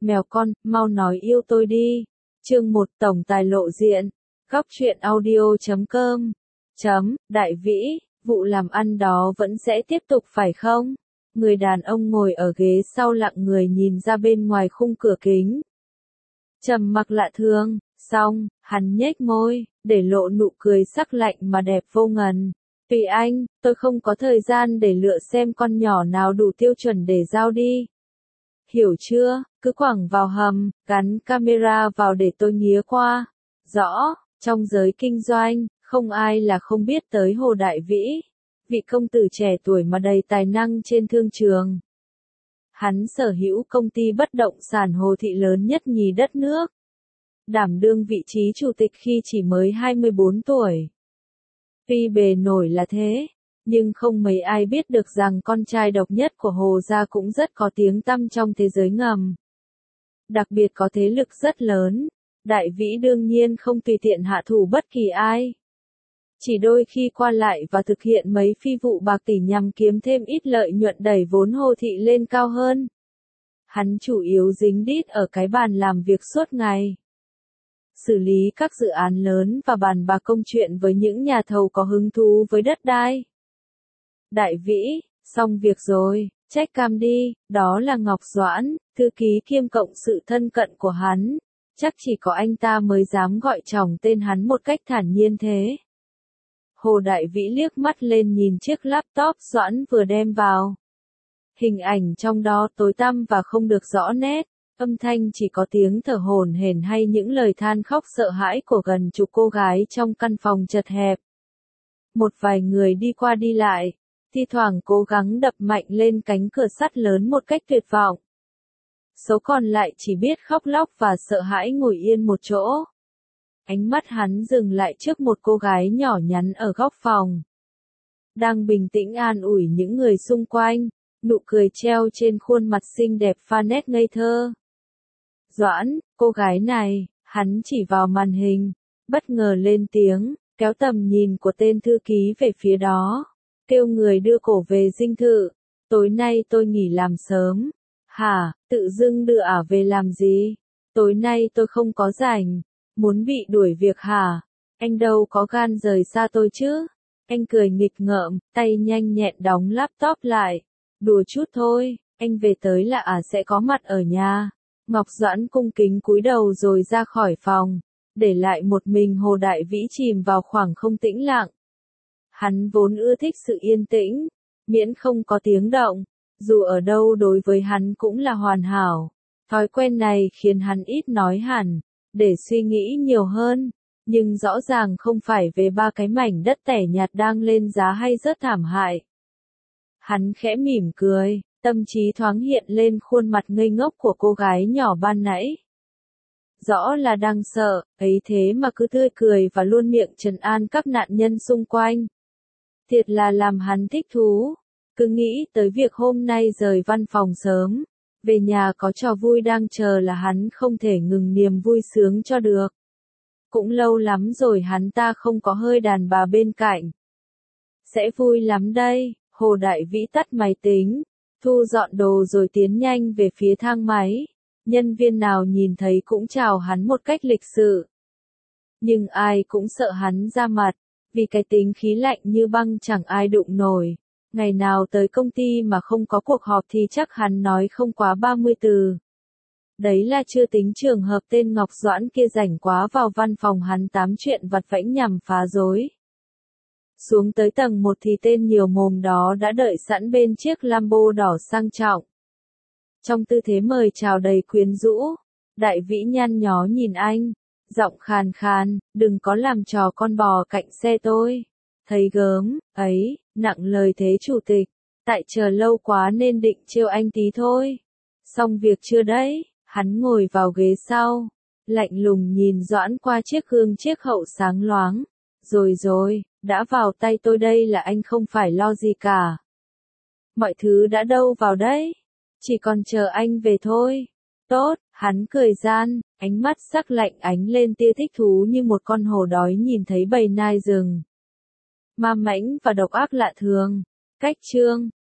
Mèo con, mau nói yêu tôi đi. Chương 1 tổng tài lộ diện. Góc truyện audio.com. Đại Vĩ, vụ làm ăn đó vẫn sẽ tiếp tục phải không? Người đàn ông ngồi ở ghế sau lặng người nhìn ra bên ngoài khung cửa kính. Trầm mặc lạ thường, xong, hắn nhếch môi, để lộ nụ cười sắc lạnh mà đẹp vô ngần. Tùy anh, tôi không có thời gian để lựa xem con nhỏ nào đủ tiêu chuẩn để giao đi. Hiểu chưa, cứ quẳng vào hầm, gắn camera vào để tôi nghía qua. Rõ, trong giới kinh doanh, không ai là không biết tới Hồ Đại Vĩ. Vị công tử trẻ tuổi mà đầy tài năng trên thương trường. Hắn sở hữu công ty bất động sản Hồ Thị lớn nhất nhì đất nước. Đảm đương vị trí chủ tịch khi chỉ mới 24 tuổi. Tuy bề nổi là thế, nhưng không mấy ai biết được rằng con trai độc nhất của Hồ gia cũng rất có tiếng tăm trong thế giới ngầm. Đặc biệt có thế lực rất lớn, Đại Vĩ đương nhiên không tùy tiện hạ thủ bất kỳ ai. Chỉ đôi khi qua lại và thực hiện mấy phi vụ bạc tỷ nhằm kiếm thêm ít lợi nhuận đẩy vốn Hồ Thị lên cao hơn. Hắn chủ yếu dính đít ở cái bàn làm việc suốt ngày. Xử lý các dự án lớn và bàn bạc công chuyện với những nhà thầu có hứng thú với đất đai. Đại Vĩ, xong việc rồi, check cam đi, đó là Ngọc Doãn, thư ký kiêm cộng sự thân cận của hắn. Chắc chỉ có anh ta mới dám gọi chồng tên hắn một cách thản nhiên thế. Hồ Đại Vĩ liếc mắt lên nhìn chiếc laptop Doãn vừa đem vào. Hình ảnh trong đó tối tăm và không được rõ nét, âm thanh chỉ có tiếng thở hổn hển hay những lời than khóc sợ hãi của gần chục cô gái trong căn phòng chật hẹp. Một vài người đi qua đi lại, thi thoảng cố gắng đập mạnh lên cánh cửa sắt lớn một cách tuyệt vọng. Số còn lại chỉ biết khóc lóc và sợ hãi ngồi yên một chỗ. Ánh mắt hắn dừng lại trước một cô gái nhỏ nhắn ở góc phòng. Đang bình tĩnh an ủi những người xung quanh, nụ cười treo trên khuôn mặt xinh đẹp pha nét ngây thơ. Doãn, cô gái này, hắn chỉ vào màn hình, bất ngờ lên tiếng, kéo tầm nhìn của tên thư ký về phía đó, kêu người đưa cổ về dinh thự. Tối nay tôi nghỉ làm sớm. Hả, tự dưng đưa ả về làm gì? Tối nay tôi không có rảnh. Muốn bị đuổi việc hả? Anh đâu có gan rời xa tôi chứ? Anh cười nghịch ngợm, tay nhanh nhẹn đóng laptop lại. Đùa chút thôi, anh về tới là ả sẽ có mặt ở nhà. Ngọc Doãn cung kính cúi đầu rồi ra khỏi phòng, để lại một mình Hồ Đại Vĩ chìm vào khoảng không tĩnh lặng. Hắn vốn ưa thích sự yên tĩnh, miễn không có tiếng động, dù ở đâu đối với hắn cũng là hoàn hảo. Thói quen này khiến hắn ít nói hẳn, để suy nghĩ nhiều hơn, nhưng rõ ràng không phải về ba cái mảnh đất tẻ nhạt đang lên giá hay rất thảm hại. Hắn khẽ mỉm cười, tâm trí thoáng hiện lên khuôn mặt ngây ngốc của cô gái nhỏ ban nãy. Rõ là đang sợ, ấy thế mà cứ tươi cười và luôn miệng trấn an các nạn nhân xung quanh. Thiệt là làm hắn thích thú, cứ nghĩ tới việc hôm nay rời văn phòng sớm, về nhà có trò vui đang chờ là hắn không thể ngừng niềm vui sướng cho được. Cũng lâu lắm rồi hắn ta không có hơi đàn bà bên cạnh. Sẽ vui lắm đây. Hồ Đại Vĩ tắt máy tính, thu dọn đồ rồi tiến nhanh về phía thang máy. Nhân viên nào nhìn thấy cũng chào hắn một cách lịch sự. Nhưng ai cũng sợ hắn ra mặt, vì cái tính khí lạnh như băng chẳng ai đụng nổi. Ngày nào tới công ty mà không có cuộc họp thì chắc hắn nói không quá 30 từ. Đấy là chưa tính trường hợp tên Ngọc Doãn kia rảnh quá vào văn phòng hắn tám chuyện vặt vãnh nhằm phá rối. Xuống tới tầng 1 thì tên nhiều mồm đó đã đợi sẵn bên chiếc Lambo đỏ sang trọng. Trong tư thế mời chào đầy quyến rũ, Đại Vĩ nhăn nhó nhìn anh, giọng khàn khàn, đừng có làm trò con bò cạnh xe tôi. Thấy gớm, ấy, nặng lời thế chủ tịch, tại chờ lâu quá nên định trêu anh tí thôi. Xong việc chưa đấy, hắn ngồi vào ghế sau, lạnh lùng nhìn Doãn qua chiếc gương chiếc hậu sáng loáng. Rồi, đã vào tay tôi đây là anh không phải lo gì cả. Mọi thứ đã đâu vào đấy, chỉ còn chờ anh về thôi. Tốt, hắn cười gian, ánh mắt sắc lạnh ánh lên tia thích thú như một con hổ đói nhìn thấy bầy nai rừng. Ma mãnh và độc ác lạ thường. Cách chương